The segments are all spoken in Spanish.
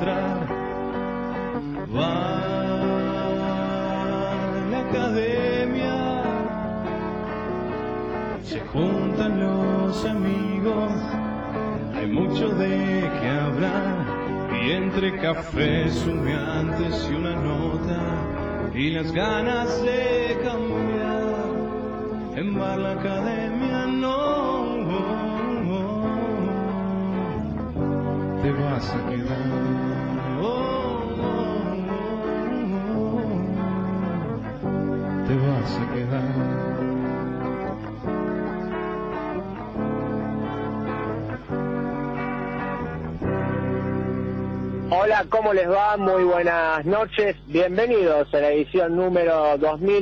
entrar. Va a la academia, se juntan los amigos, hay mucho de qué hablar, y entre cafés humeantes y una nota y las ganas de cambiar, en bar la academia no te vas a quedar. Te vas a quedar. Hola, ¿cómo les va? Muy buenas noches. Bienvenidos a la edición número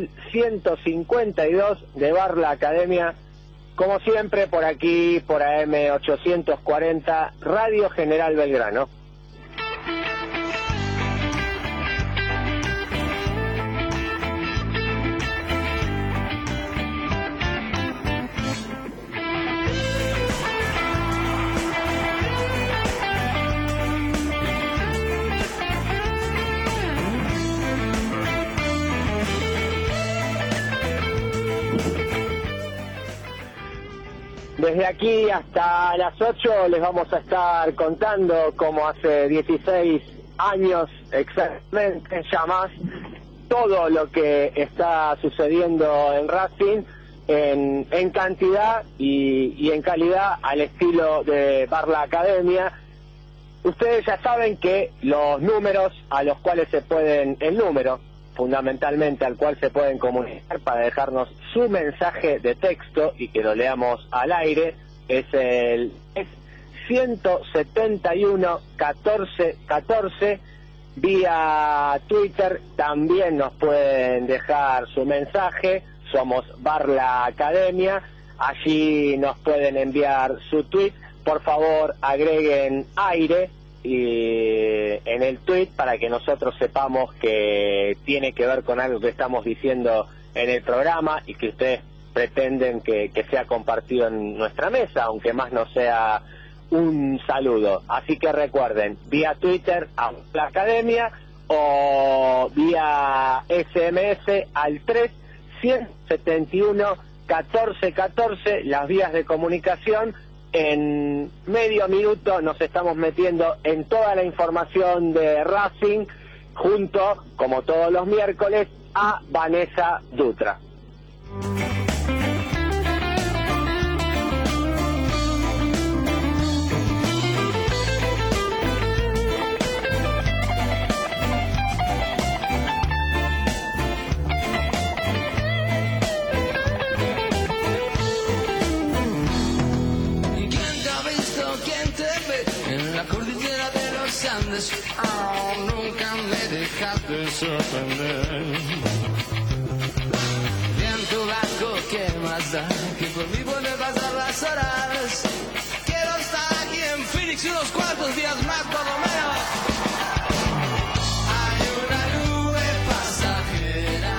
2152 de Bar La Academia. Como siempre, por aquí, por AM 840, Radio General Belgrano. Desde aquí hasta las 8 les vamos a estar contando, como hace 16 años exactamente, ya más, todo lo que está sucediendo en Racing en cantidad y en calidad al estilo de Bar La Academia. Ustedes ya saben que los números a los cuales se pueden, el número fundamentalmente al cual se pueden comunicar para dejarnos su mensaje de texto y que lo leamos al aire, es 171 14 14. Vía Twitter también nos pueden dejar su mensaje, somos Bar La Academia, allí nos pueden enviar su tweet. Por favor, agreguen aire y en el tweet para que nosotros sepamos que tiene que ver con algo que estamos diciendo en el programa y que ustedes pretenden que sea compartido en nuestra mesa, aunque más no sea un saludo. Así que recuerden, vía Twitter a la Academia o vía SMS al 171 14 14, las vías de comunicación. En medio minuto nos estamos metiendo en toda la información de Racing, junto, como todos los miércoles, a Vanessa Dutra. Oh, nunca me dejaste sorprender. En tu barco, ¿qué más da? Que por mí puede pasar las horas. Quiero estar aquí en Phoenix unos cuantos días más por lo menos. Hay una nube pasajera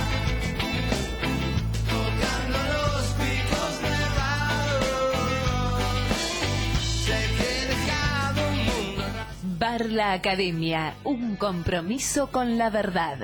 tocando los picos nevados. Sé que he dejado un mundo atrás. Bar La Academia, un compromiso con la verdad.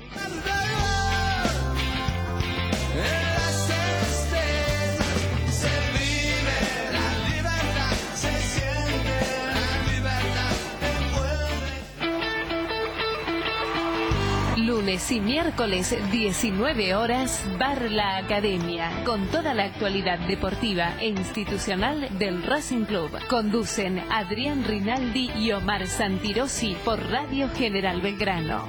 Lunes y miércoles, 19 horas, Bar La Academia, con toda la actualidad deportiva e institucional del Racing Club. Conducen Adrián Rinaldi y Omar Santirosi por Radio General Belgrano.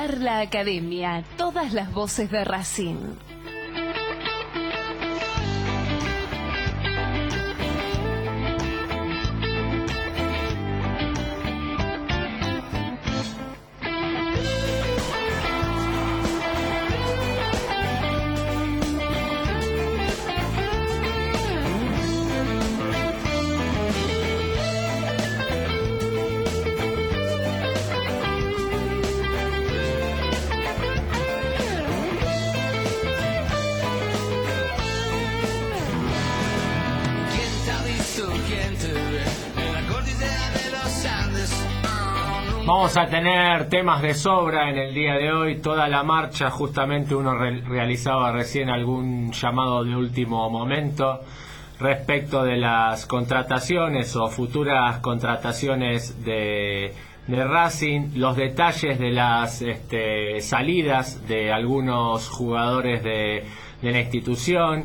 Bar La Academia, todas las voces de Racing. Vamos a tener temas de sobra en el día de hoy, toda la marcha, justamente uno realizaba recién algún llamado de último momento respecto de las contrataciones o futuras contrataciones de Racing, los detalles de las salidas de algunos jugadores de la institución,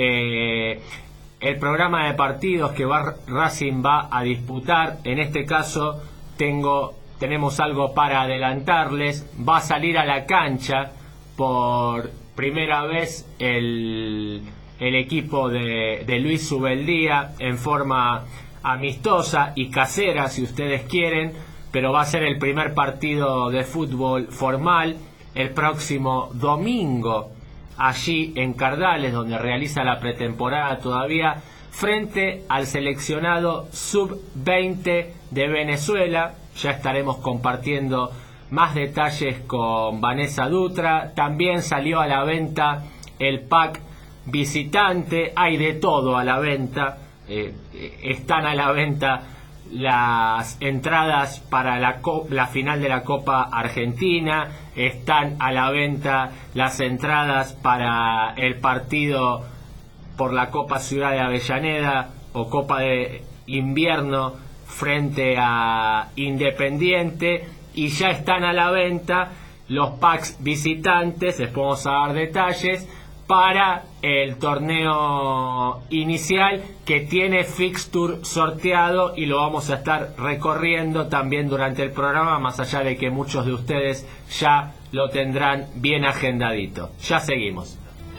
el programa de partidos que Racing va a disputar. En este caso tenemos algo para adelantarles. Va a salir a la cancha por primera vez el equipo de Luis Subeldía en forma amistosa y casera, si ustedes quieren, pero va a ser el primer partido de fútbol formal el próximo domingo, allí en Cardales, donde realiza la pretemporada todavía, frente al seleccionado sub-20 de Venezuela. Ya estaremos compartiendo más detalles con Vanessa Dutra. También salió a la venta el pack visitante. Hay de todo a la venta. Están a la venta las entradas para la final de la Copa Argentina. Están a la venta las entradas para el partido por la Copa Ciudad de Avellaneda o Copa de Invierno frente a Independiente, y ya están a la venta los packs visitantes, les podemos dar detalles, para el torneo inicial, que tiene fixture sorteado y lo vamos a estar recorriendo también durante el programa, más allá de que muchos de ustedes ya lo tendrán bien agendadito. Ya seguimos.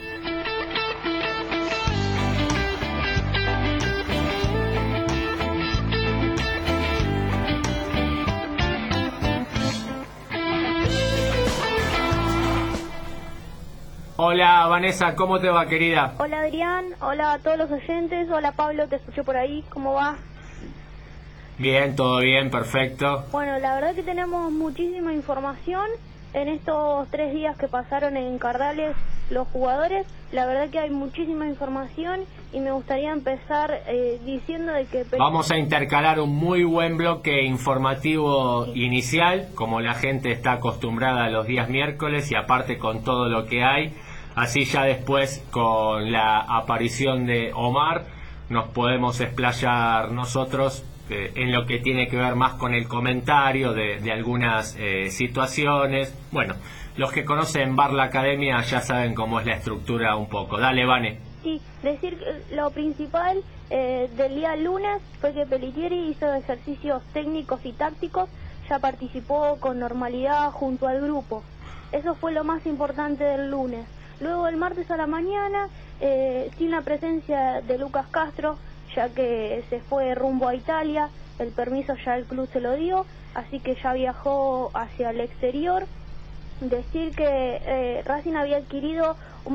Hola Vanessa, ¿cómo te va, querida? Hola Adrián, hola a todos los oyentes, hola Pablo, te escuché por ahí, ¿cómo va? Bien, todo bien, perfecto. Bueno, la verdad que tenemos muchísima información en estos 3 días que pasaron en Cardales los jugadores. La verdad que hay muchísima información y me gustaría empezar diciendo de que... Vamos a intercalar un muy buen bloque informativo inicial, como la gente está acostumbrada a los días miércoles, y aparte con todo lo que hay. Así ya después, con la aparición de Omar, nos podemos explayar nosotros en lo que tiene que ver más con el comentario de algunas situaciones. Bueno, los que conocen Bar La Academia ya saben cómo es la estructura un poco. Dale, Vane. Sí, decir que lo principal del día lunes fue que Pelletieri hizo ejercicios técnicos y tácticos, ya participó con normalidad junto al grupo. Eso fue lo más importante del lunes. Luego el martes a la mañana, sin la presencia de Lucas Castro, ya que se fue rumbo a Italia, el permiso ya el club se lo dio, así que ya viajó hacia el exterior. Decir que Racing había adquirido un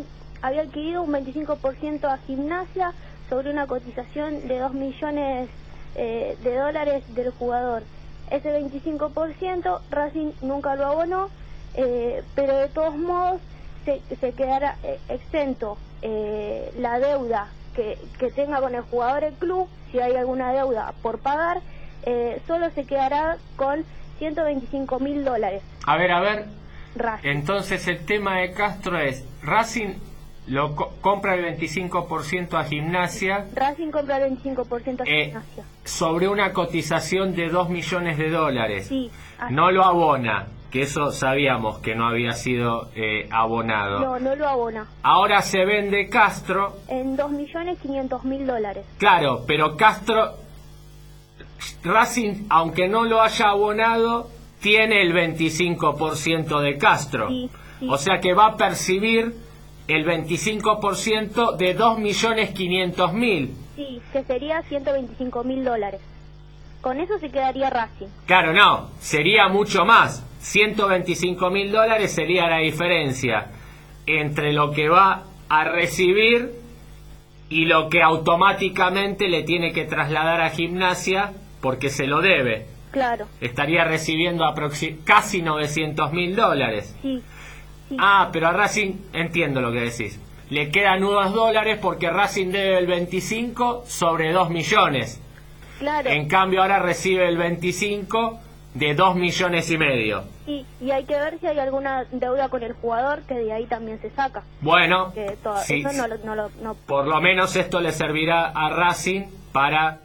25% a Gimnasia sobre una cotización de 2 millones de dólares del jugador. Ese 25% Racing nunca lo abonó, pero de todos modos se quedará exento la deuda que tenga con el jugador el club. Si hay alguna deuda por pagar, solo se quedará con $125.000. A ver, Racing. Entonces el tema de Castro es, Racing lo compra el 25% a Gimnasia. Racing compra el 25% a Gimnasia. Sobre una cotización de 2 millones de dólares. Sí. No lo abona, que eso sabíamos que no había sido abonado. No lo abona. Ahora se vende Castro en $2.500.000. Claro, pero Castro, Racing, aunque no lo haya abonado, tiene el 25% de Castro. Sí, sí. O sea que va a percibir el 25% de 2.500.000. Sí, que sería $125.000. Con eso se quedaría Racing. Claro, no, sería mucho más. $125.000 sería la diferencia entre lo que va a recibir y lo que automáticamente le tiene que trasladar a Gimnasia porque se lo debe. Claro. Estaría recibiendo casi $900.000. Sí, sí. Ah, pero a Racing, entiendo lo que decís, le quedan unos dólares porque Racing debe el 25 sobre 2 millones. Claro. En cambio ahora recibe el 25 de 2,5 millones. Sí, y hay que ver si hay alguna deuda con el jugador, que de ahí también se saca. Bueno, Que sí, eso no por lo menos esto le servirá a Racing para,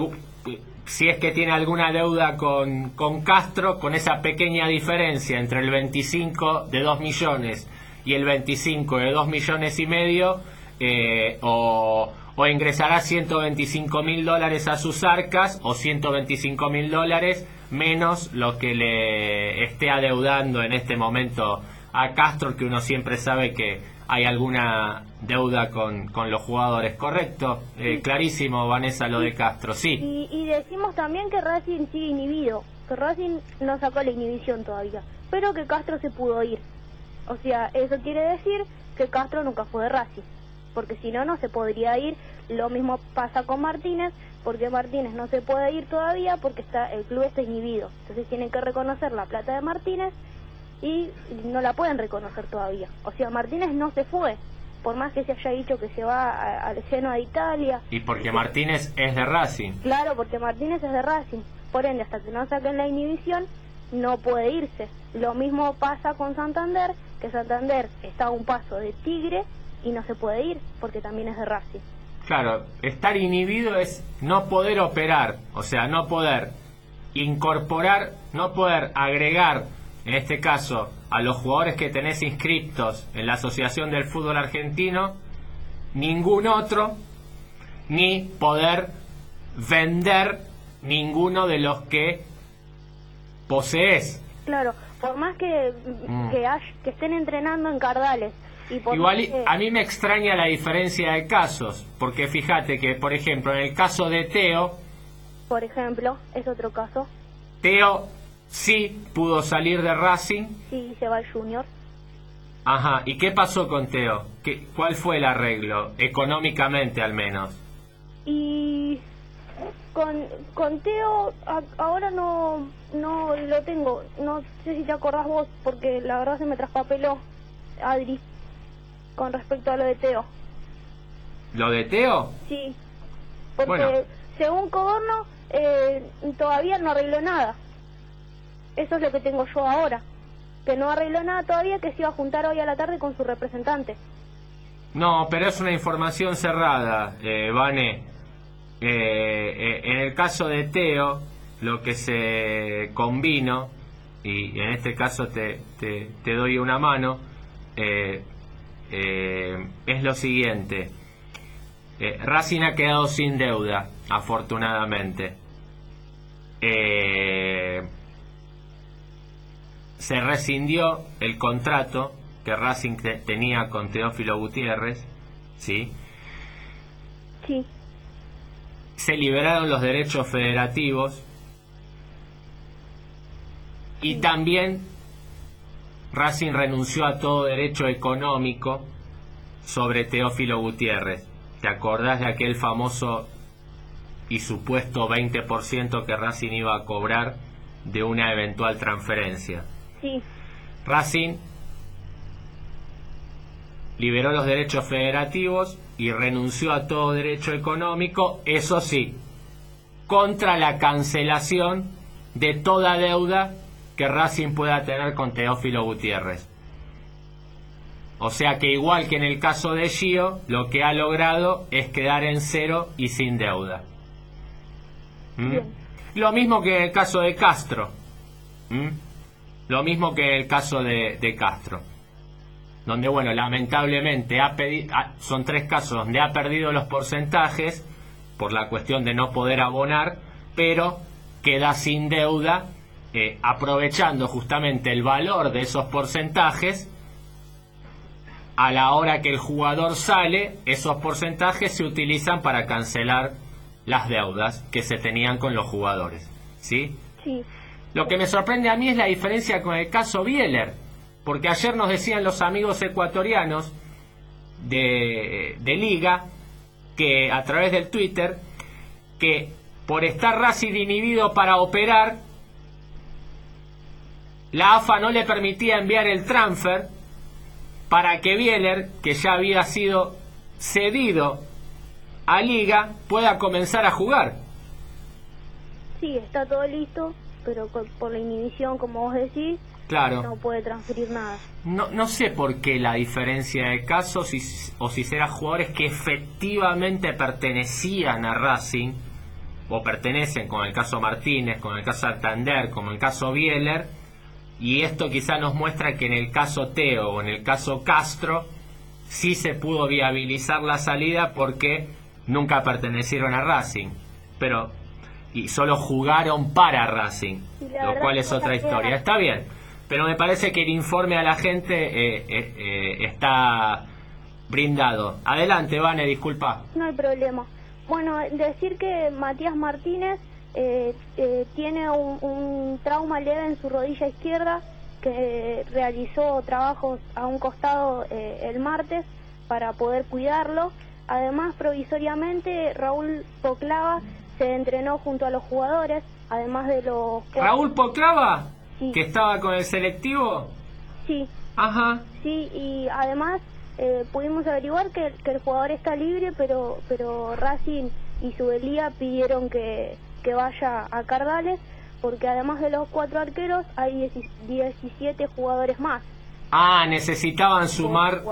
si es que tiene alguna deuda con Castro, con esa pequeña diferencia entre el 25 de 2 millones y el 25 de 2,5 millones, o ingresará $125.000 a sus arcas o $125.000 menos lo que le esté adeudando en este momento a Castro, que uno siempre sabe que hay alguna deuda con los jugadores. ¿Correcto? Clarísimo, Vanessa, lo de Castro, sí. Y decimos también que Racing sigue inhibido, que Racing no sacó la inhibición todavía, pero que Castro se pudo ir. O sea, eso quiere decir que Castro nunca fue de Racing, porque si no, no se podría ir. Lo mismo pasa con Martínez, porque Martínez no se puede ir todavía porque el club está inhibido. Entonces tienen que reconocer la plata de Martínez y no la pueden reconocer todavía. O sea, Martínez no se fue, por más que se haya dicho que se va al Genoa de Italia. Y porque Martínez es de Racing. Claro, porque Martínez es de Racing. Por ende, hasta que no saquen la inhibición, no puede irse. Lo mismo pasa con Santander, que Santander está a un paso de Tigre y no se puede ir porque también es de Racing. Claro, estar inhibido es no poder operar, o sea, no poder incorporar, no poder agregar, en este caso, a los jugadores que tenés inscriptos en la Asociación del Fútbol Argentino, ningún otro, ni poder vender ninguno de los que posees. Claro, por más que estén entrenando en Cardales. Igual a mí me extraña la diferencia de casos, porque fíjate que, por ejemplo, en el caso de Teo, por ejemplo, es otro caso. Teo sí pudo salir de Racing. Sí, se va al Junior. Ajá, ¿y qué pasó con Teo? ¿Cuál fue el arreglo, económicamente al menos? Y con Teo ahora no lo tengo, no sé si te acordás vos, porque la verdad se me traspapeló, Adri, con respecto a lo de Teo. ¿Lo de Teo? Sí, porque bueno, según Coborno todavía no arregló nada. Eso es lo que tengo yo ahora, que no arregló nada todavía, que se iba a juntar hoy a la tarde con su representante. No, pero es una información cerrada, Vane. En el caso de Teo, lo que se convino, y en este caso te doy una mano, es lo siguiente. Racing ha quedado sin deuda, afortunadamente. Se rescindió el contrato que Racing tenía con Teófilo Gutiérrez, ¿sí? Sí. Se liberaron los derechos federativos y también Racing renunció a todo derecho económico sobre Teófilo Gutiérrez. ¿Te acordás de aquel famoso y supuesto 20% que Racing iba a cobrar de una eventual transferencia? Sí. Racing liberó los derechos federativos y renunció a todo derecho económico, eso sí, contra la cancelación de toda deuda que Racing pueda tener con Teófilo Gutiérrez. O sea que igual que en el caso de Gio, lo que ha logrado es quedar en cero y sin deuda. Lo mismo que en el caso de Castro. Lo mismo que en el caso de Castro, donde, bueno, lamentablemente son 3 casos donde ha perdido los porcentajes por la cuestión de no poder abonar, pero queda sin deuda aprovechando justamente el valor de esos porcentajes, a la hora que el jugador sale, esos porcentajes se utilizan para cancelar las deudas que se tenían con los jugadores, ¿sí? Sí. Lo que me sorprende a mí es la diferencia con el caso Bieler, porque ayer nos decían los amigos ecuatorianos de Liga, que a través del Twitter, que por estar Racing inhibido para operar, la AFA no le permitía enviar el transfer para que Bieler, que ya había sido cedido a Liga, pueda comenzar a jugar. Sí, está todo listo, pero por la inhibición, como vos decís, claro, no puede transferir nada. No sé por qué la diferencia de casos, o si serán jugadores que efectivamente pertenecían a Racing, o pertenecen, como el caso Martínez, como el caso Santander, como el caso Bieler, y esto quizá nos muestra que en el caso Teo o en el caso Castro sí se pudo viabilizar la salida porque nunca pertenecieron a Racing, y solo jugaron para Racing, lo cual es otra historia. Está bien, pero me parece que el informe a la gente está brindado. Adelante, Vane, disculpa. No hay problema. Bueno, decir que Matías Martínez tiene un trauma leve en su rodilla izquierda, que realizó trabajos a un costado el martes para poder cuidarlo. Además, provisoriamente, Raúl Poclava se entrenó junto a los jugadores, además de los... ¿Raúl Poclava? Sí. ¿Que estaba con el selectivo? Sí. Ajá. Sí, y además pudimos averiguar que el jugador está libre, pero Racing y Subelía pidieron que vaya a Cardales, porque además de los 4 arqueros hay 17 jugadores más. Ah, necesitaban sumar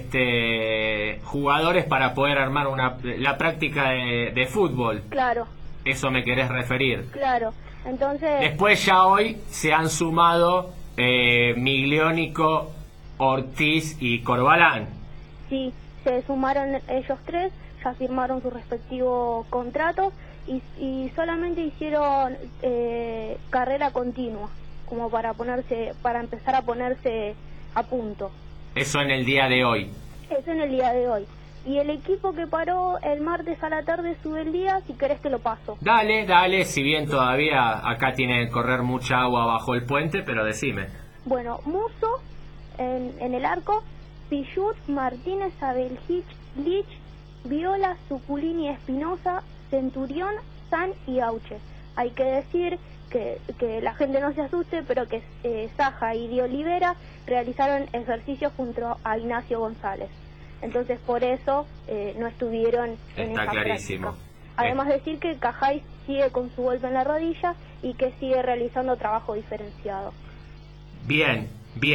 jugadores para poder armar la práctica de fútbol. Claro. Eso me querés referir. Claro. Entonces... Después ya hoy se han sumado Migliónico, Ortiz y Corbalán. Sí, se sumaron ellos 3, ya firmaron sus respectivos contratos y solamente hicieron carrera continua, como para empezar a ponerse a punto. Eso en el día de hoy. Eso en el día de hoy. Y el equipo que paró el martes a la tarde sube el día, si querés te lo paso. Dale, si bien todavía acá tiene que correr mucha agua bajo el puente, pero decime. Bueno, Musso en el arco, Pichut, Martínez, Abelhich, Lich, Viola, Zuculini, Espinosa, Centurión, San y Auche. Hay que decir que la gente no se asuste, pero que Saja y Di Olivera realizaron ejercicios junto a Ignacio González. Entonces por eso no estuvieron en esa clarísimo. práctica. Además decir que Cajay sigue con su golpe en la rodilla y que sigue realizando trabajo diferenciado. Bien.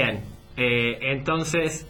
Entonces,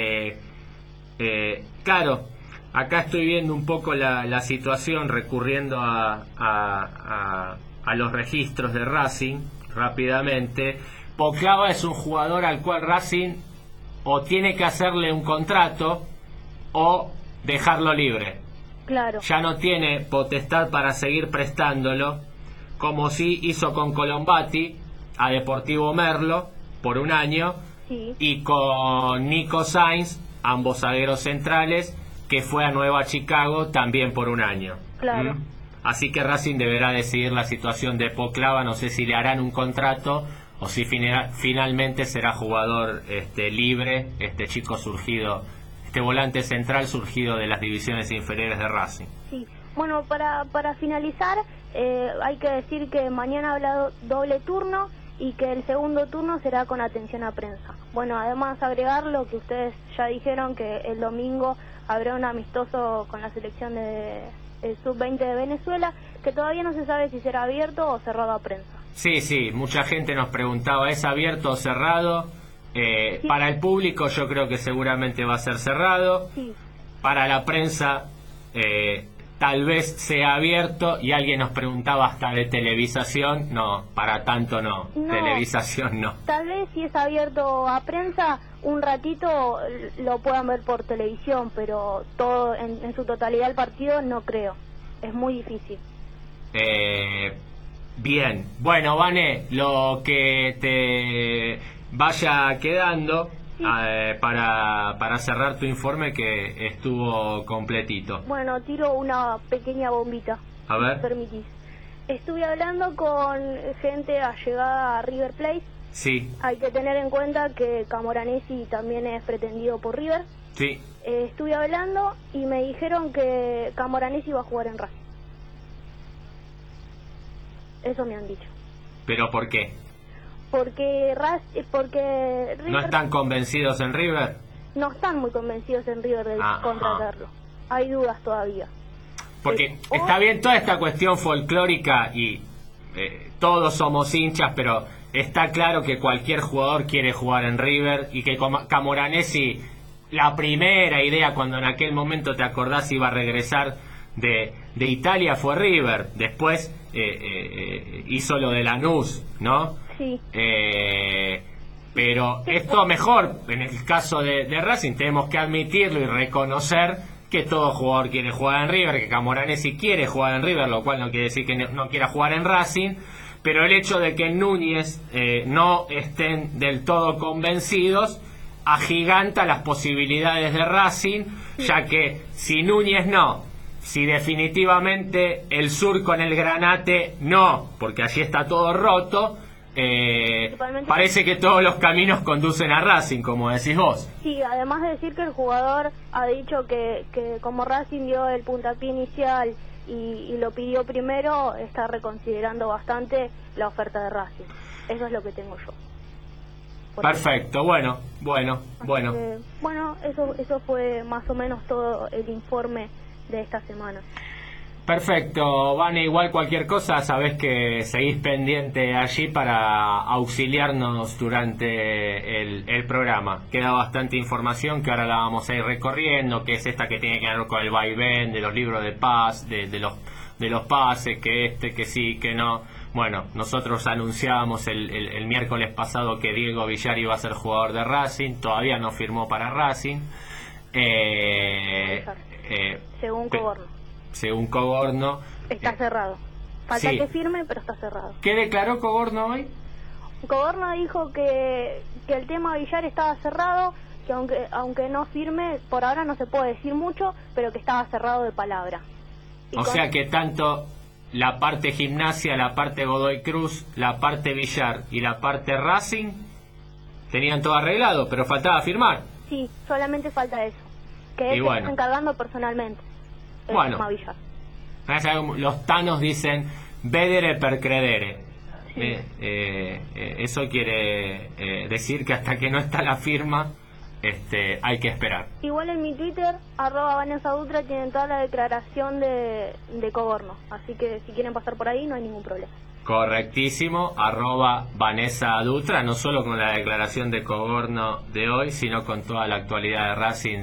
claro, acá estoy viendo un poco la situación, recurriendo a los registros de Racing rápidamente. Poclava es un jugador al cual Racing o tiene que hacerle un contrato o dejarlo libre. Claro. Ya no tiene potestad para seguir prestándolo, como sí hizo con Colombati a Deportivo Merlo por 1 año, sí, y con Nico Sainz, ambos zagueros centrales, que fue a Nueva Chicago también por 1 año. Claro. Así que Racing deberá decidir la situación de Poclava. No sé si le harán un contrato o si finalmente será jugador libre, este chico surgido, este volante central surgido de las divisiones inferiores de Racing. Sí. Bueno, para finalizar, hay que decir que mañana habrá doble turno y que el segundo turno será con atención a prensa. Bueno, además agregar lo que ustedes ya dijeron, que el domingo habrá un amistoso con la selección de sub-20 de Venezuela, que todavía no se sabe si será abierto o cerrado a prensa. Sí, mucha gente nos preguntaba, ¿es abierto o cerrado? Sí. Para el público yo creo que seguramente va a ser cerrado. Sí. Para la prensa tal vez sea abierto, y alguien nos preguntaba hasta de televisación. No, para tanto no. Televisación no. Tal vez si es abierto a prensa, un ratito lo puedan ver por televisión, pero todo en su totalidad el partido no creo. Es muy difícil. Bien, bueno, Vane, lo que te vaya quedando para cerrar tu informe, que estuvo completito. Bueno, tiro una pequeña bombita, A ver. si me permitís. Estuve hablando con gente allegada a River Plate. Sí, Hay que tener en cuenta que Camoranesi también es pretendido por River. sí. Estuve hablando y me dijeron que Camoranesi va a jugar en Racing. Eso me han dicho. ¿Pero por qué? Porque River ¿No están convencidos en River? no están muy convencidos en River de Ajá. contratarlo. Hay dudas todavía. Porque O- está bien toda esta cuestión folclórica y todos somos hinchas, pero está claro que cualquier jugador quiere jugar en River y que Camoranesi, la primera idea cuando en aquel momento, te acordás, iba a regresar de Italia fue River. Después hizo lo de Lanús, ¿no? Sí, Pero esto mejor, en el caso de Racing, tenemos que admitirlo y reconocer que todo jugador quiere jugar en River, que Camoranesi quiere jugar en River, lo cual no quiere decir que no quiera jugar en Racing, pero el hecho de que en Núñez no estén del todo convencidos agiganta las posibilidades de Racing, ya que si Núñez no, si definitivamente el Sur con el Granate no, porque allí está todo roto, parece que todos los caminos conducen a Racing, como decís vos. sí, además de decir que el jugador ha dicho que como Racing dio el puntapié inicial y lo pidió primero, está reconsiderando bastante la oferta de Racing. Eso es lo que tengo yo. Perfecto, bueno. Bueno, eso fue más o menos todo el informe de esta semana. Perfecto, Vane, igual cualquier cosa, sabés que seguís pendiente allí para auxiliarnos durante el programa. Queda bastante información que ahora la vamos a ir recorriendo, que es esta que tiene que ver con el vaivén de los libros de paz, de los pases, que sí, que no. Bueno, nosotros anunciábamos el miércoles pasado que Diego Villar iba a ser jugador de Racing, todavía no firmó para Racing. Según Coborno. Según Coborno. Está cerrado. Falta sí. que firme, pero está cerrado. ¿Qué declaró Coborno hoy? Coborno dijo que el tema Villar estaba cerrado, que aunque no firme, por ahora no se puede decir mucho, pero que estaba cerrado de palabra. O sea que tanto la parte Gimnasia, la parte Godoy Cruz, la parte Villar y la parte Racing tenían todo arreglado, pero faltaba firmar. Sí, solamente falta eso. Que él se está encargando personalmente. El Bueno. tema Villar. Los tanos dicen vedere per credere. Sí. Eso quiere decir que hasta que no está la firma, hay que esperar. Igual en mi Twitter, @VanessaDutra, tienen toda la declaración de Coborno. Así que si quieren pasar por ahí, no hay ningún problema. Correctísimo, @Vanessa Dutra, no solo con la declaración de Coborno de hoy, sino con toda la actualidad de Racing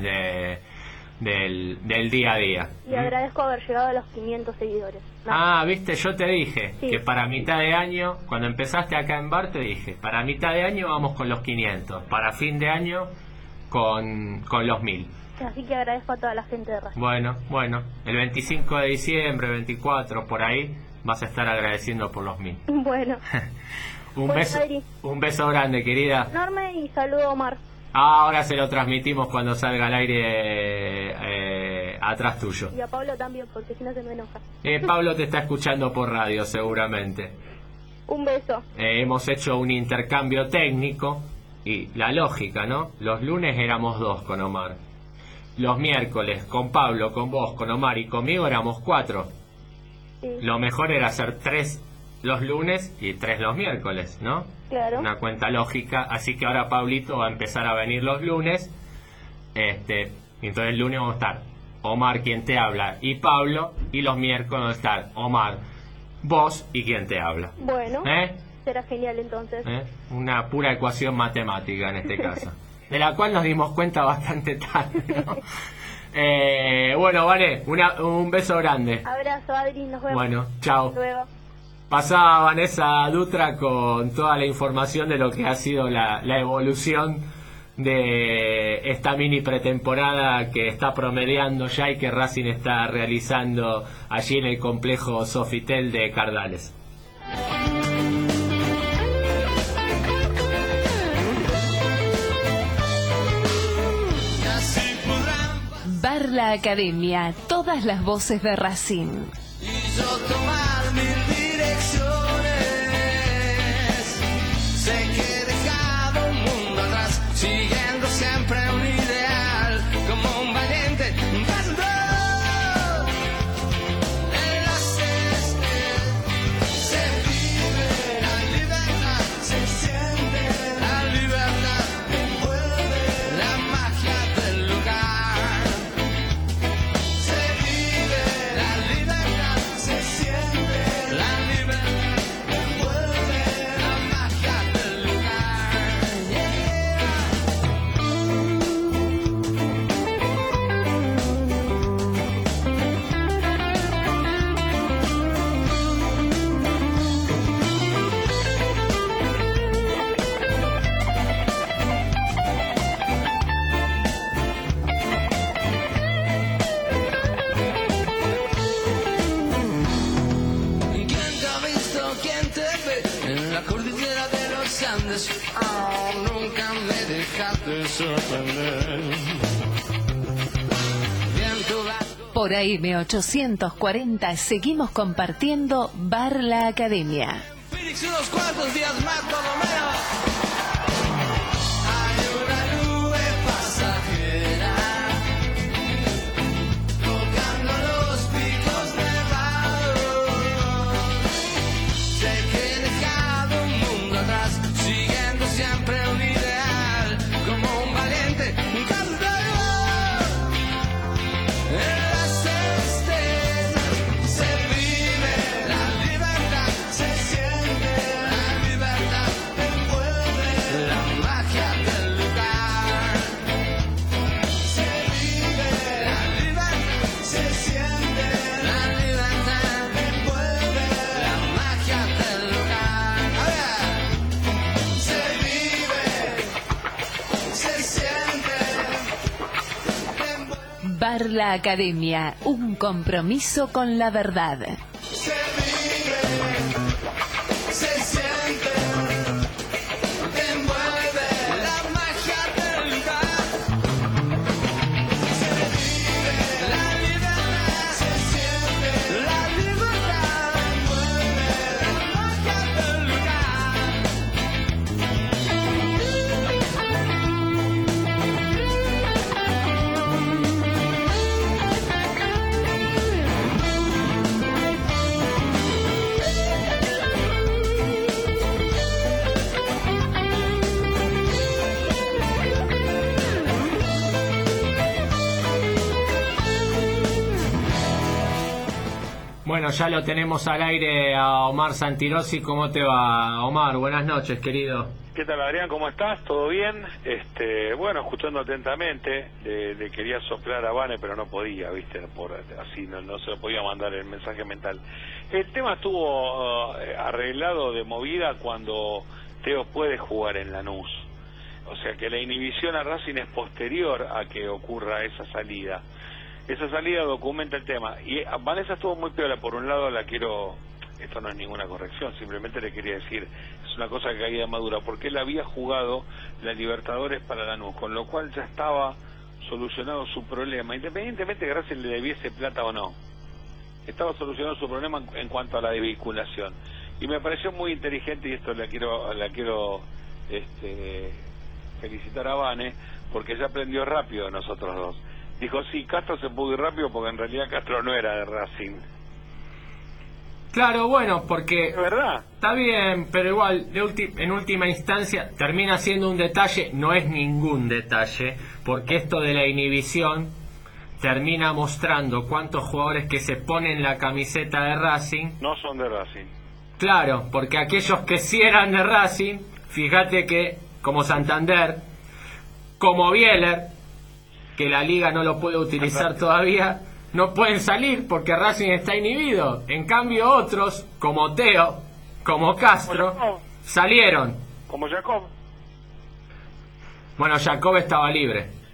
del día a día. Y agradezco haber llegado a los 500 seguidores. No. Ah, viste, yo te dije Sí. que para mitad de año, cuando empezaste acá en Bar, te dije, para mitad de año vamos con los 500, para fin de año con los 1000. Así que agradezco a toda la gente de Racing. Bueno, el 25 de diciembre, 24, por ahí, vas a estar agradeciendo por los 1000. Bueno, Bueno, Adri. Un beso grande, querida. enorme y saludo a Omar. Ahora se lo transmitimos cuando salga al aire atrás tuyo. Y a Pablo también, porque si no se me enoja. Pablo te está escuchando por radio, seguramente. Un beso. Hemos hecho un intercambio técnico y la lógica, ¿no? Los lunes éramos 2 con Omar. Los miércoles con Pablo, con vos, con Omar y conmigo éramos 4. Sí, Lo mejor era hacer 3 los lunes y 3 los miércoles, ¿no? claro. Una cuenta lógica. Así que ahora Pablito va a empezar a venir los lunes. Y entonces el lunes vamos a estar Omar, quien te habla, y Pablo. Y los miércoles vamos a estar Omar, vos y quien te habla. Bueno, ¿Eh? será genial entonces. Una pura ecuación matemática en este caso, de la cual nos dimos cuenta bastante tarde, ¿no? Bueno, vale, un beso grande. Abrazo, Adri, nos vemos. Bueno, chao. Hasta luego. Pasaba Vanessa Dutra con toda la información de lo que ha sido la evolución de esta mini pretemporada que está promediando ya y que Racing está realizando allí en el complejo Sofitel de Cardales. Bar La Academia, todas las voces de Racing. Y yo tomar mil direcciones. Sé que he dejado un mundo atrás, siguiendo siempre un ideal, como un valiente pastor. En la ceste se vive la libertad, se siente la libertad, envuelve la magia del lugar. Se vive la libertad, se siente la libertad, envuelve la magia del lugar. ¿Quién te ha visto? ¿Quién te ve? En la cordillera de los Andes. Oh, nunca me dejaste sorprender. Viento vasco. Por AM840 seguimos compartiendo Bar La Academia. Phoenix unos cuantos días más por lo menos. Hay una nube pasajera tocando los picos nevados. Sé que he dejado un mundo atrás, siguiendo siempre un ideal, como un valiente cantador. En las estrellas se vive la libertad, se siente la libertad, envuelve la magia del lugar. Se vive la libertad, se siente la libertad, envuelve la magia del lugar. A ver, se vive, se siente, envuelve. Bar La Academia, un compromiso con la verdad. Se vive, se siente, te envuelve la magia del lugar. Se vive la libertad, se siente la libertad, envuelve la magia del lugar. Bueno, ya lo tenemos al aire a Omar Santirossi. ¿Cómo te va, Omar? Buenas noches, querido. ¿Qué tal, Adrián? ¿Cómo estás? ¿Todo bien? Bueno, escuchando atentamente, le quería soplar a Vane, pero no podía, ¿viste? Así no se lo podía mandar el mensaje mental. El tema estuvo arreglado de movida cuando Teo puede jugar en Lanús. O sea que la inhibición a Racing es posterior a que ocurra esa salida. Esa salida documenta el tema. Y Vanessa estuvo muy piola. Por un lado la quiero... Esto no es ninguna corrección, simplemente le quería decir, es una cosa que caía de madura, porque él había jugado la Libertadores para Lanús, con lo cual ya estaba solucionado su problema, independientemente de que Racing le debiese plata o no. Estaba solucionado su problema en cuanto a la desvinculación. Y me pareció muy inteligente, y esto la quiero felicitar a Vane, porque ya aprendió rápido de nosotros dos. Dijo, sí, Castro se pudo ir rápido porque en realidad Castro no era de Racing. Claro, bueno, porque... ¿Es verdad? Está bien, pero igual, en última instancia, termina siendo un detalle, no es ningún detalle, porque esto de la inhibición termina mostrando cuántos jugadores que se ponen la camiseta de Racing... No son de Racing. Claro, porque aquellos que sí eran de Racing, fíjate que, como Santander, como Bieler, que la liga no lo puede utilizar todavía, no pueden salir porque Racing está inhibido. En cambio otros, como Teo, como Castro, salieron. Como Jacob. Bueno, Jacob estaba libre.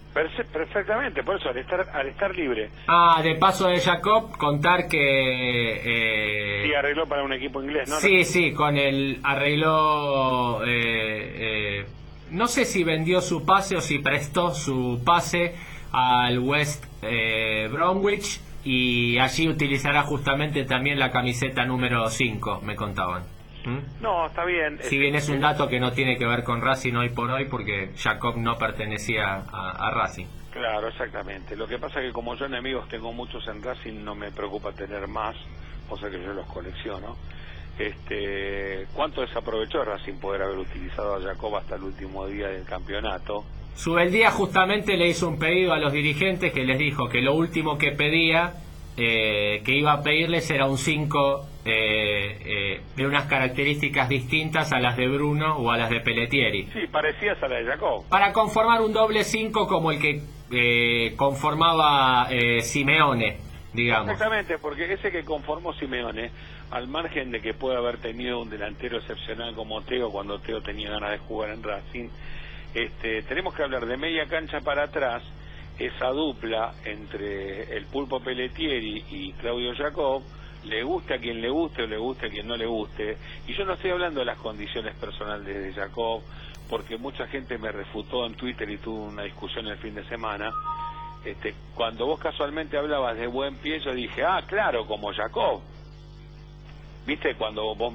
Perfectamente, por eso al estar libre. De paso de Jacob, contar que... Sí, arregló para un equipo inglés, ¿no? Sí, con el arregló... no sé si vendió su pase o si prestó su pase al West Bromwich, y allí utilizará justamente también la camiseta número 5, me contaban. No, está bien. Si bien es un dato que no tiene que ver con Racing hoy por hoy, porque Jacob no pertenecía a Racing. Claro, exactamente. Lo que pasa es que como yo enemigos tengo muchos en Racing, no me preocupa tener más, o sea que yo los colecciono. ¿Cuánto desaprovechó Racing poder haber utilizado a Jacob hasta el último día del campeonato? Subeldía justamente le hizo un pedido a los dirigentes, que les dijo que lo último que pedía, que iba a pedirles, era un 5 de unas características distintas a las de Bruno o a las de Pelletieri. Sí, parecías a la de Jacob. Para conformar un doble 5 como el que conformaba Simeone, digamos. Exactamente, porque ese que conformó Simeone, al margen de que pueda haber tenido un delantero excepcional como Teo, cuando Teo tenía ganas de jugar en Racing, tenemos que hablar de media cancha para atrás. Esa dupla entre el Pulpo Pelletieri y Claudio Jacob, le guste a quien le guste o le guste a quien no le guste, y yo no estoy hablando de las condiciones personales de Jacob, porque mucha gente me refutó en Twitter y tuve una discusión el fin de semana. Cuando vos casualmente hablabas de buen pie, yo dije, claro, como Jacob. Viste, cuando vos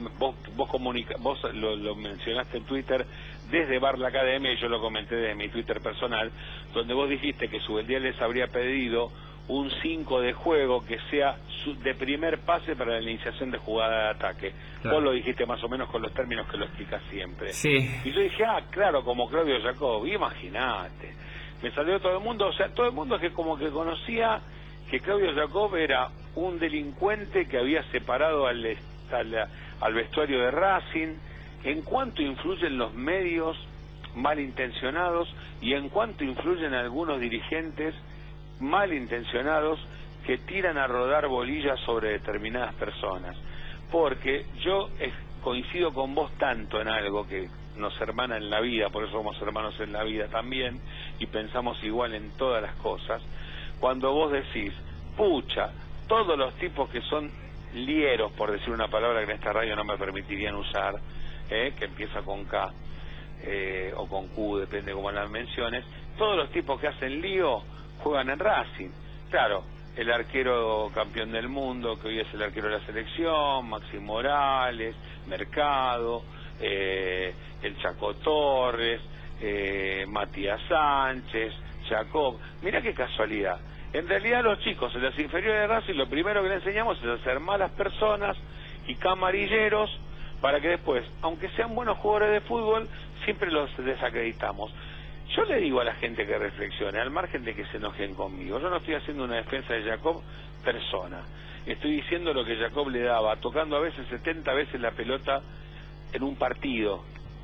lo mencionaste en Twitter desde Bar la Academia, y yo lo comenté desde mi Twitter personal, donde vos dijiste que Subeldía les habría pedido un 5 de juego que sea de primer pase para la iniciación de jugada de ataque. Claro. Vos lo dijiste más o menos con los términos que lo explicas siempre. Sí. Y yo dije, claro, como Claudio Jacob. Imagínate. Me salió todo el mundo, o sea, todo el mundo que como que conocía que Claudio Jacob era un delincuente que había separado al vestuario de Racing. En cuánto influyen los medios malintencionados y en cuánto influyen algunos dirigentes malintencionados que tiran a rodar bolillas sobre determinadas personas. Porque yo coincido con vos tanto en algo que nos hermana en la vida, por eso somos hermanos en la vida también, y pensamos igual en todas las cosas. Cuando vos decís, pucha, todos los tipos que son lieros, por decir una palabra que en esta radio no me permitirían usar, que empieza con K o con Q, depende cómo las menciones, todos los tipos que hacen lío juegan en Racing. Claro, el arquero campeón del mundo, que hoy es el arquero de la selección, Maxi Morales, Mercado, el Chaco Torres, Matías Sánchez, Jacob. Mirá qué casualidad. En realidad los chicos en las inferiores de Racing lo primero que le enseñamos es hacer malas personas y camarilleros, para que después, aunque sean buenos jugadores de fútbol, siempre los desacreditamos. Yo le digo a la gente que reflexione, al margen de que se enojen conmigo, yo no estoy haciendo una defensa de Jacob persona, estoy diciendo lo que Jacob le daba, tocando a veces 70 veces la pelota en un partido,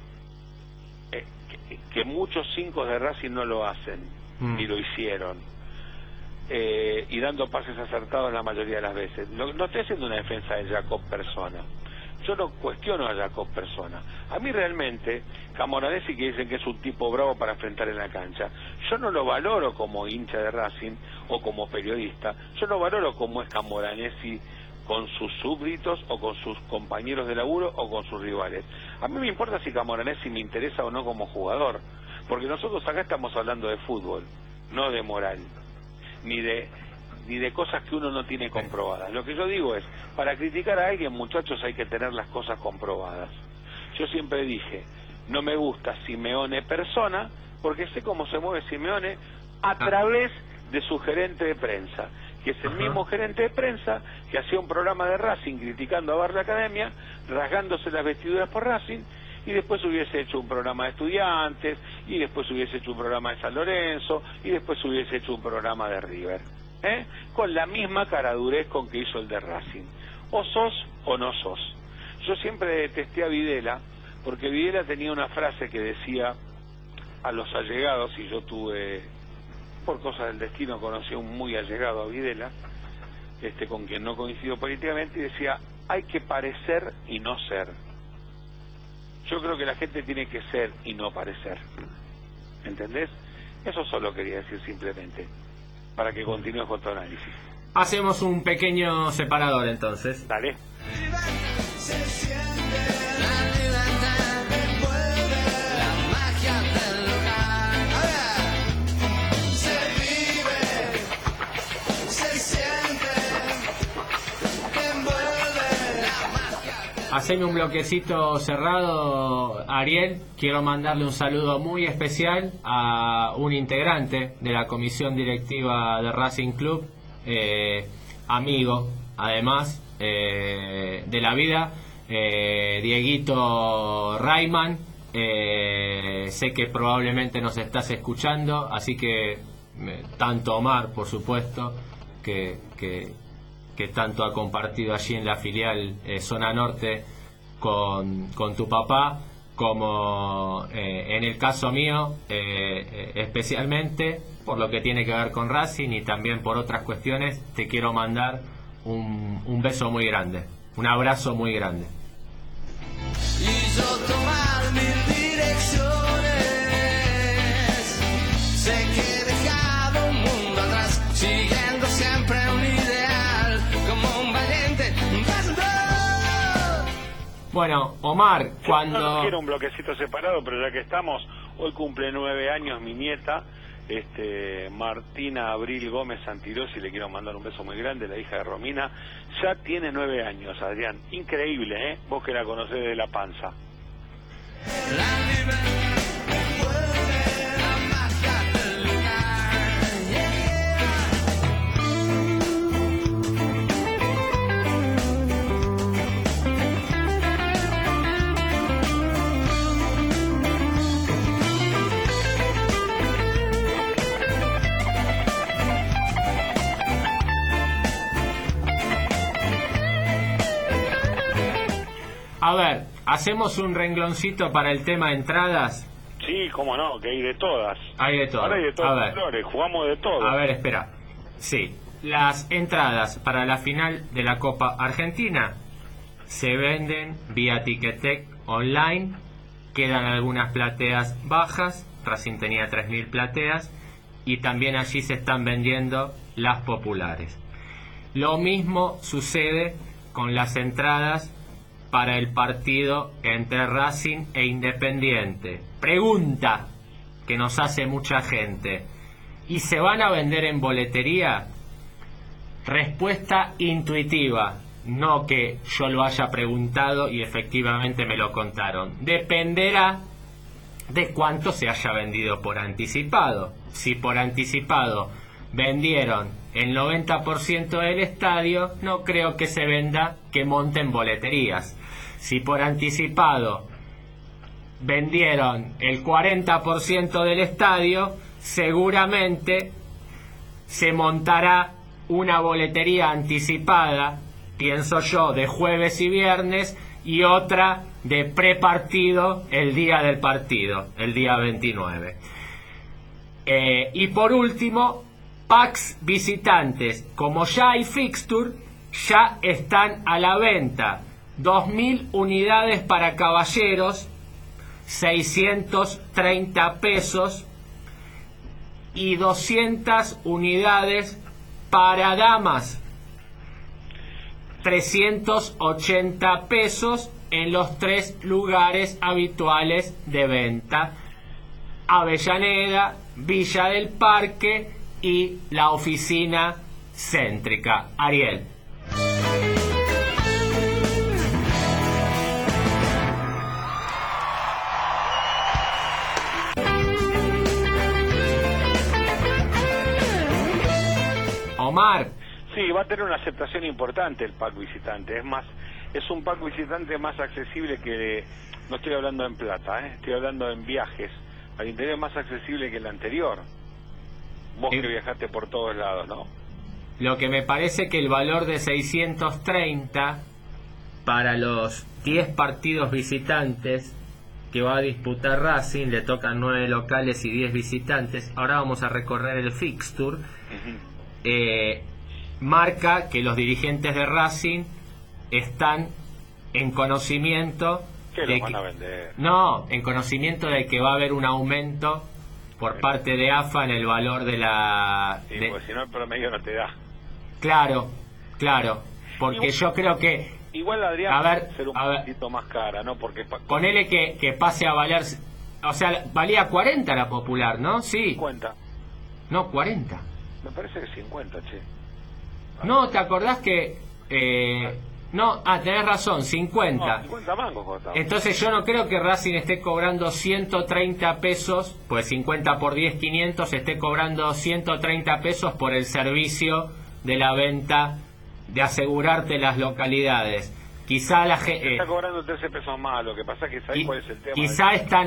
que muchos 5 de Racing no lo hacen, ni lo hicieron, y dando pases acertados la mayoría de las veces. No estoy haciendo una defensa de Jacob persona. Yo no cuestiono a Jacob persona. A mí realmente, Camoranesi, que dicen que es un tipo bravo para enfrentar en la cancha, yo no lo valoro como hincha de Racing o como periodista. Yo no valoro como es Camoranesi con sus súbditos o con sus compañeros de laburo o con sus rivales. A mí me importa si Camoranesi me interesa o no como jugador, porque nosotros acá estamos hablando de fútbol, no de moral, ni de cosas que uno no tiene comprobadas. Lo que yo digo es, para criticar a alguien, muchachos, hay que tener las cosas comprobadas. Yo siempre dije, no me gusta Simeone persona, porque sé cómo se mueve Simeone a través de su gerente de prensa, que es el mismo gerente de prensa que hacía un programa de Racing criticando a Bar la Academia, rasgándose las vestiduras por Racing, y después hubiese hecho un programa de Estudiantes, y después hubiese hecho un programa de San Lorenzo, y después hubiese hecho un programa de River. Con la misma caradurez con que hizo el de Racing. O sos o no sos. Yo siempre detesté a Videla, porque Videla tenía una frase que decía a los allegados, y yo tuve, por cosas del destino, conocí a un muy allegado a Videla, con quien no coincido políticamente, y decía, hay que parecer y no ser. Yo creo que la gente tiene que ser y no parecer. ¿Entendés? Eso solo quería decir simplemente, para que continúes con tu análisis. Hacemos un pequeño separador entonces. Dale. Haceme un bloquecito cerrado, Ariel. Quiero mandarle un saludo muy especial a un integrante de la comisión directiva de Racing Club, amigo, además, de la vida, Dieguito Rayman. Sé que probablemente nos estás escuchando, así que tanto Omar, por supuesto, que tanto ha compartido allí en la filial Zona Norte con tu papá, como en el caso mío, especialmente por lo que tiene que ver con Racing y también por otras cuestiones, te quiero mandar un beso muy grande, un abrazo muy grande. Y yo tomar mil direcciones, sé que he dejado un mundo atrás, siguiendo siempre un ideal, como un valiente Bueno, Omar, cuando... No quiero un bloquecito separado, pero ya que estamos, hoy cumple 9 años mi nieta, Martina Abril Gómez Santirosi, le quiero mandar un beso muy grande, la hija de Romina. Ya tiene 9 años, Adrián. Increíble, ¿eh? Vos que la conocés de la panza. A ver, ¿hacemos un rengloncito para el tema de entradas? Sí, cómo no, que hay de todas. Hay de todo. Ahora hay de A todos ver. los colores, jugamos de todo. A ver, espera. Sí, las entradas para la final de la Copa Argentina se venden vía Ticketek online. Quedan algunas plateas bajas. Racing tenía 3.000 plateas. Y también allí se están vendiendo las populares. Lo mismo sucede con las entradas para el partido entre Racing e Independiente. Pregunta que nos hace mucha gente: ¿y se van a vender en boletería? Respuesta intuitiva, no que yo lo haya preguntado y efectivamente me lo contaron. Dependerá de cuánto se haya vendido por anticipado. Si por anticipado vendieron el 90% del estadio, no creo que se venda, que monten boleterías. Si por anticipado vendieron el 40% del estadio, seguramente se montará una boletería anticipada, pienso yo, de jueves y viernes, y otra de prepartido el día del partido, el día 29. Y por último, packs visitantes. Como ya hay fixture, ya están a la venta. 2.000 unidades para caballeros, 630 pesos, y 200 unidades para damas, 380 pesos en los 3 lugares habituales de venta: Avellaneda, Villa del Parque y la oficina céntrica. Ariel. Omar. Sí, va a tener una aceptación importante el pack visitante. Es más, es un pack visitante más accesible que... No estoy hablando en plata, estoy hablando en viajes. Al interior es más accesible que el anterior. Vos que viajaste por todos lados, ¿no? Lo que me parece que el valor de 630 para los 10 partidos visitantes que va a disputar Racing, le tocan 9 locales y 10 visitantes. Ahora vamos a recorrer el fixture. Marca que los dirigentes de Racing están en conocimiento ¿Qué de lo van a vender? No, en conocimiento de que va a haber un aumento por parte de AFA en el valor de la... Sí, porque si no el promedio no te da. Claro, porque Igual, yo creo que... Igual Adrián a ver, puede ser un poquito más cara, ¿no? Porque ponele que pase a valer... O sea, valía 40 la Popular, ¿no? Sí. 50. No, 40. Me parece que 50, che. No, ¿te acordás que... no, tenés razón, 50. No, 50 mangos costaba. Entonces yo no creo que Racing esté cobrando 130 pesos, pues 50 por 10, 500, esté cobrando 130 pesos por el servicio de la venta, de asegurarte las localidades. Quizá la gente... está cobrando 13 pesos más, lo que pasa es que ¿sabés cuál es el tema? Quizá están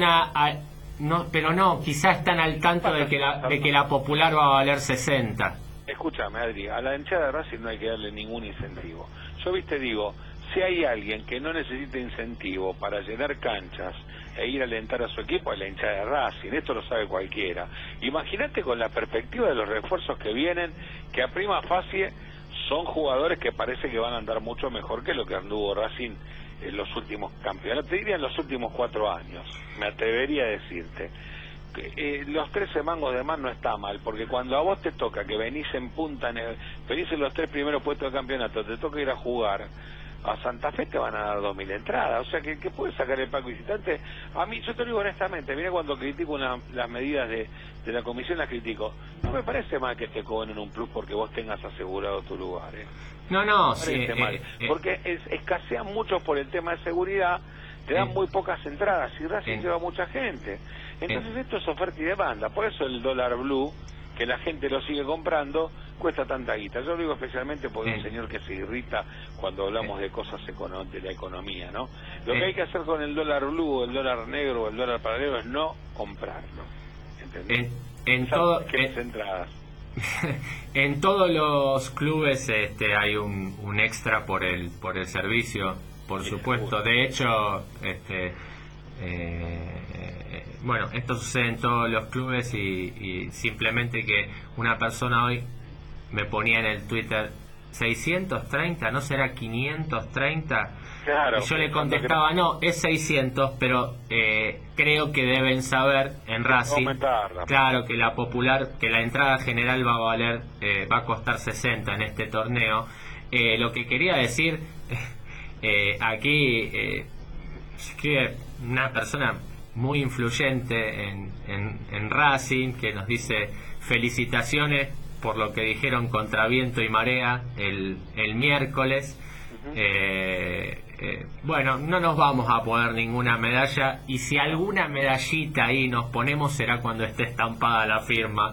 quizá están al tanto de que la Popular va a valer 60. Escúchame, Adri, a la hinchada de Racing no hay que darle ningún incentivo. Yo, digo, si hay alguien que no necesita incentivo para llenar canchas e ir a alentar a su equipo, es la hinchada de Racing. Esto lo sabe cualquiera. Imagínate con la perspectiva de los refuerzos que vienen, que a prima facie son jugadores que parece que van a andar mucho mejor que lo que anduvo Racing en los últimos campeonatos, te diría en los últimos 4 años, me atrevería a decirte. Los 13 mangos de más no está mal, porque cuando a vos te toca que venís en punta, venís en los 3 primeros puestos de campeonato, te toca ir a jugar a Santa Fe, te van a dar 2.000 entradas, o sea que puede sacar el pack visitante. A mí, yo te lo digo honestamente, mira, cuando critico las medidas de la comisión, las critico, no me parece mal que te cobren un plus porque vos tengas asegurado tu lugar, No, sí, porque escasean mucho por el tema de seguridad, te dan muy pocas entradas y Racing lleva mucha gente. Entonces esto es oferta y demanda, por eso el dólar blue, que la gente lo sigue comprando, cuesta tanta guita. Yo lo digo especialmente porque un señor que se irrita cuando hablamos de cosas de la economía, ¿no? Lo que hay que hacer con el dólar blue, el dólar negro o el dólar paralelo es no comprarlo. ¿Entendés? Entradas. En todos los clubes hay un extra por el servicio, por supuesto. De hecho, bueno, esto sucede en todos los clubes y simplemente que una persona hoy me ponía en el Twitter 630, ¿no será 530? Claro, y yo le contestaba, no, es 600, pero creo que deben saber en Racing, claro, que la Popular, que la entrada general va a valer, va a costar 60 en este torneo. Lo que quería decir, aquí escribe una persona muy influyente en Racing, que nos dice felicitaciones por lo que dijeron contra viento y marea el miércoles. Bueno, no nos vamos a poner ninguna medalla, y si alguna medallita ahí nos ponemos será cuando esté estampada la firma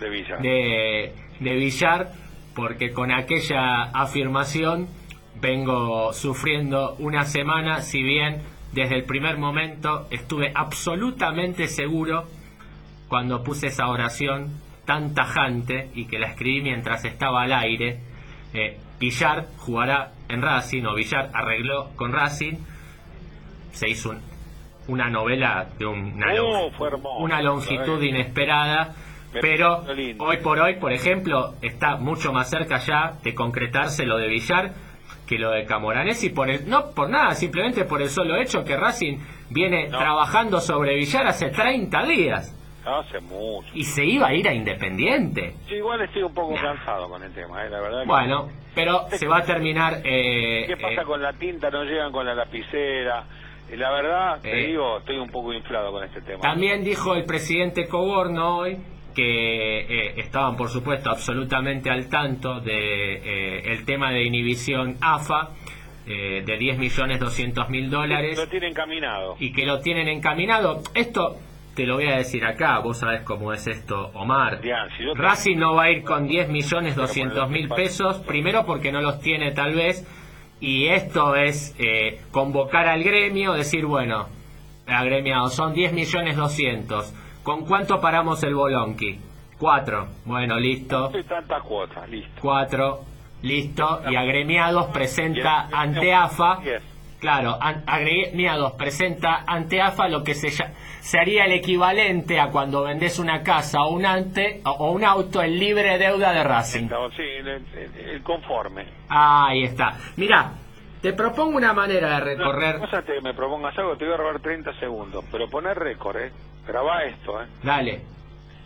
de Villar, porque con aquella afirmación vengo sufriendo una semana, si bien desde el primer momento estuve absolutamente seguro cuando puse esa oración tan tajante y que la escribí mientras estaba al aire. Villar jugará en Racing, o Villar arregló con Racing. Se hizo una novela de una longitud inesperada, pero hoy por hoy, por ejemplo, está mucho más cerca ya de concretarse lo de Villar que lo de Camoranesi, no por nada, simplemente por el solo hecho que Racing viene trabajando sobre Villar hace 30 días. Hace mucho. Y se iba a ir a Independiente. Sí, igual estoy un poco cansado con el tema, la verdad. Bueno, pero se va a terminar... ¿Qué pasa con la tinta? No llegan con la lapicera. La verdad, te digo, estoy un poco inflado con este tema. También dijo el presidente Coborno hoy que estaban, por supuesto, absolutamente al tanto de el tema de inhibición AFA, de $10.200.000. Lo tienen encaminado. Y que lo tienen encaminado. Esto... te lo voy a decir acá, vos sabés cómo es esto, Omar. Racing no va a ir con 10.200.000 pesos, primero porque no los tiene tal vez, y esto es convocar al gremio, decir, bueno, agremiados, son 10.200.000, ¿con cuánto paramos el Bolonqui? 4, bueno, listo. No tanta cuota, listo. 4, listo, y agremiados presenta ante AFA. Claro, agremiados presenta ante AFA lo que se haría el equivalente a cuando vendés una casa o un auto en libre deuda de Racing. Sí, el conforme. Ahí está. Mirá, te propongo una manera de recorrer... No que me propongas algo, te voy a robar 30 segundos, pero poner récord, grabá esto, Dale.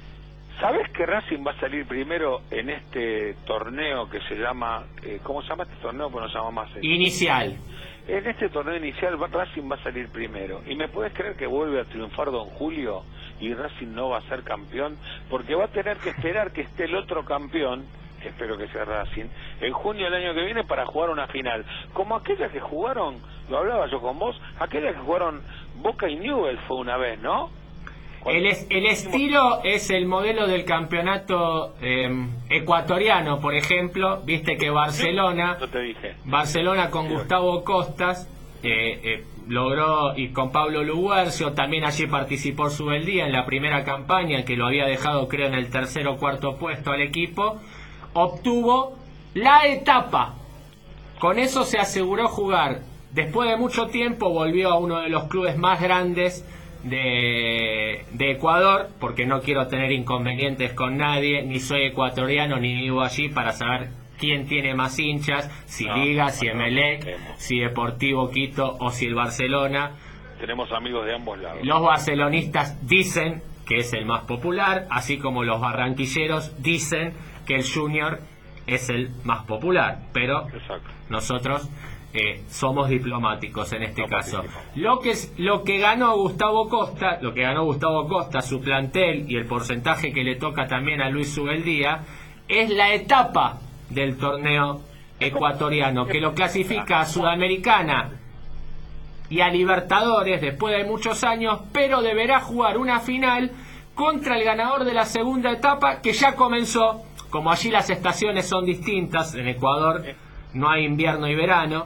¿Sabés que Racing va a salir primero en este torneo que se llama, ¿cómo se llama este torneo? Pues no se llama más. Inicial. En este torneo inicial Racing va a salir primero. ¿Y me puedes creer que vuelve a triunfar Don Julio y Racing no va a ser campeón? Porque va a tener que esperar que esté el otro campeón, que espero que sea Racing, en junio del año que viene para jugar una final. Como aquella que jugaron, lo hablaba yo con vos, aquella que jugaron Boca y Newell's fue una vez, ¿no? El estilo es el modelo del campeonato ecuatoriano, por ejemplo. Viste que Barcelona, Yo te dije. Barcelona con Gustavo Costas logró, y con Pablo Luguercio, también allí participó Subeldía en la primera campaña, que lo había dejado creo en el tercer o cuarto puesto al equipo, obtuvo la etapa. Con eso se aseguró jugar. Después de mucho tiempo volvió a uno de los clubes más grandes de Ecuador, porque no quiero tener inconvenientes con nadie, ni soy ecuatoriano ni vivo allí para saber quién tiene más hinchas, si Liga, si Emelec, si Deportivo Quito o si el Barcelona. Tenemos amigos de ambos lados. Los barcelonistas dicen que es el más popular, así como los barranquilleros dicen que el Junior es el más popular, pero Exacto. nosotros somos diplomáticos en este caso. Lo que ganó Gustavo Costa, su plantel y el porcentaje que le toca también a Luis Subeldía, es la etapa del torneo ecuatoriano, que lo clasifica a Sudamericana y a Libertadores después de muchos años, pero deberá jugar una final contra el ganador de la segunda etapa, que ya comenzó. Como allí las estaciones son distintas, en Ecuador no hay invierno y verano,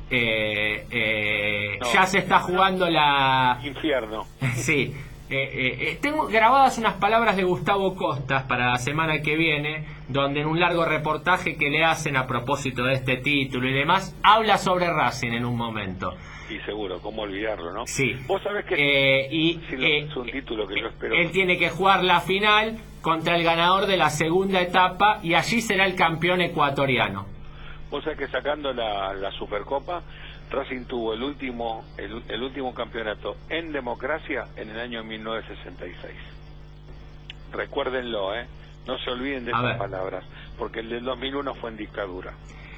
ya se está jugando la... Infierno. Sí. Tengo grabadas unas palabras de Gustavo Costas para la semana que viene, donde en un largo reportaje que le hacen a propósito de este título y demás, habla sobre Racing en un momento. Y seguro, ¿cómo olvidarlo, no? Sí. Vos sabés que es un título que yo espero. Él tiene que jugar la final contra el ganador de la segunda etapa y allí será el campeón ecuatoriano. Vos sabés que sacando la Supercopa, Racing tuvo el último campeonato en democracia en el año 1966. Recuérdenlo, no se olviden de esas palabras, porque el del 2001 fue en dictadura.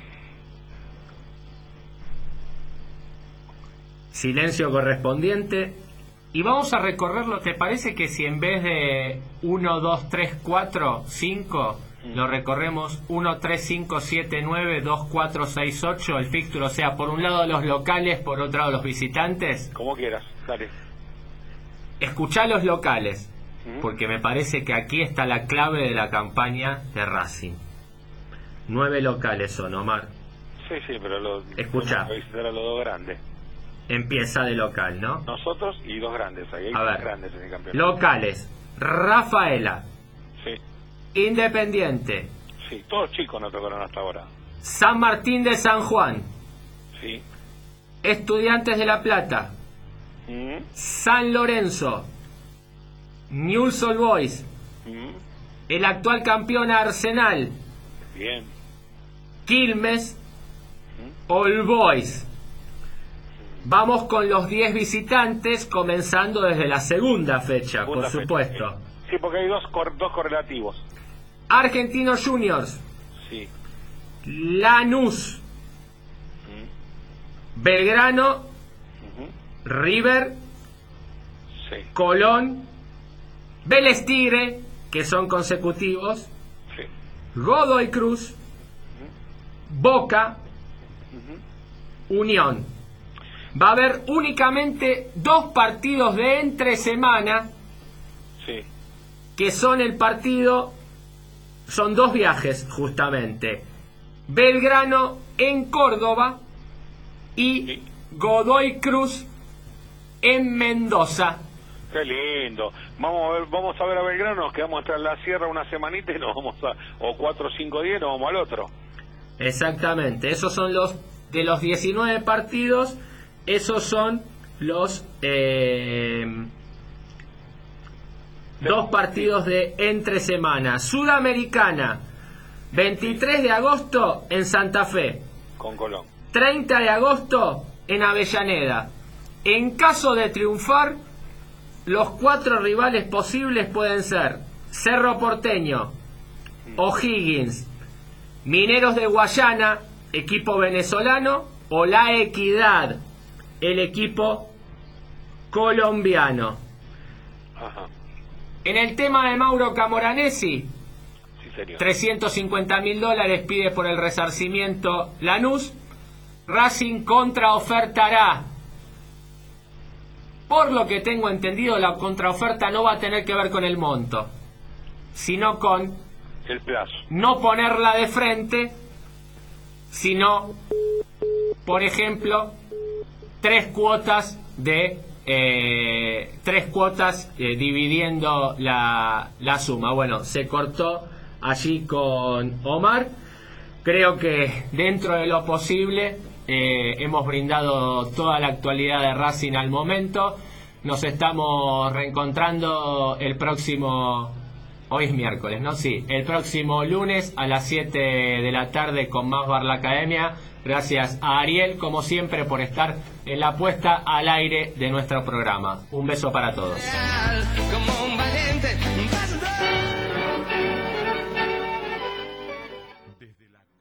Silencio correspondiente. Y vamos a recorrerlo. ¿Te parece que si en vez de 1, 2, 3, 4, 5 lo recorremos 1, 3, 5, 7, 9, 2, 4, 6, 8 el fixture, o sea, por un lado los locales, por otro lado los visitantes? Como quieras, dale. Escuchá los locales, porque me parece que aquí está la clave de la campaña de Racing. 9 locales son, Omar. Sí, pero escuchá. Vamos a visitar a los dos grandes. Empieza de local, ¿no? Nosotros y dos grandes, ahí hay a dos ver, grandes en el campeonato. Locales: Rafaela, sí, Independiente, sí, todos chicos nos tocaron hasta ahora. San Martín de San Juan, Sí. Estudiantes de La Plata, San Lorenzo, Newell's Old Boys, el actual campeón Arsenal, Bien. Quilmes, All Boys. Vamos con los 10 visitantes, comenzando desde la segunda fecha, por supuesto. Sí, porque hay dos correlativos. Argentinos Juniors, Sí. Lanús, Belgrano, River, Sí. Colón, Vélez Tigre, que son consecutivos, Sí. Godoy Cruz, Boca, Unión. Va a haber únicamente 2 partidos de entre semana, Sí. que son son 2 viajes justamente. Belgrano en Córdoba y Godoy Cruz en Mendoza. Qué lindo. Vamos a ver a Belgrano, nos quedamos hasta la sierra una semanita y nos vamos o 4 o 5 días nos vamos al otro. Exactamente, esos son de los 19 partidos, esos son los 2 partidos de entre semana. Sudamericana, 23 de agosto en Santa Fe, Con Colón. 30 de agosto en Avellaneda. En caso de triunfar, los 4 rivales posibles pueden ser Cerro Porteño, O'Higgins, Mineros de Guayana, equipo venezolano, o La Equidad, el equipo colombiano. Ajá. En el tema de Mauro Camoranesi, Sí, señor. $350.000 pide por el resarcimiento Lanús. Racing contraofertará. Por lo que tengo entendido, la contraoferta no va a tener que ver con el monto, sino con El plazo. no ponerla de frente, sino, por ejemplo, tres cuotas dividiendo la suma. Bueno, se cortó allí con Omar. Creo que dentro de lo posible hemos brindado toda la actualidad de Racing al momento. Nos estamos reencontrando el próximo... Hoy es miércoles, ¿no? Sí, el próximo lunes a las 7 de la tarde con más Bar la Academia. Gracias a Ariel, como siempre, por estar en la puesta al aire de nuestro programa. Un beso para todos. Como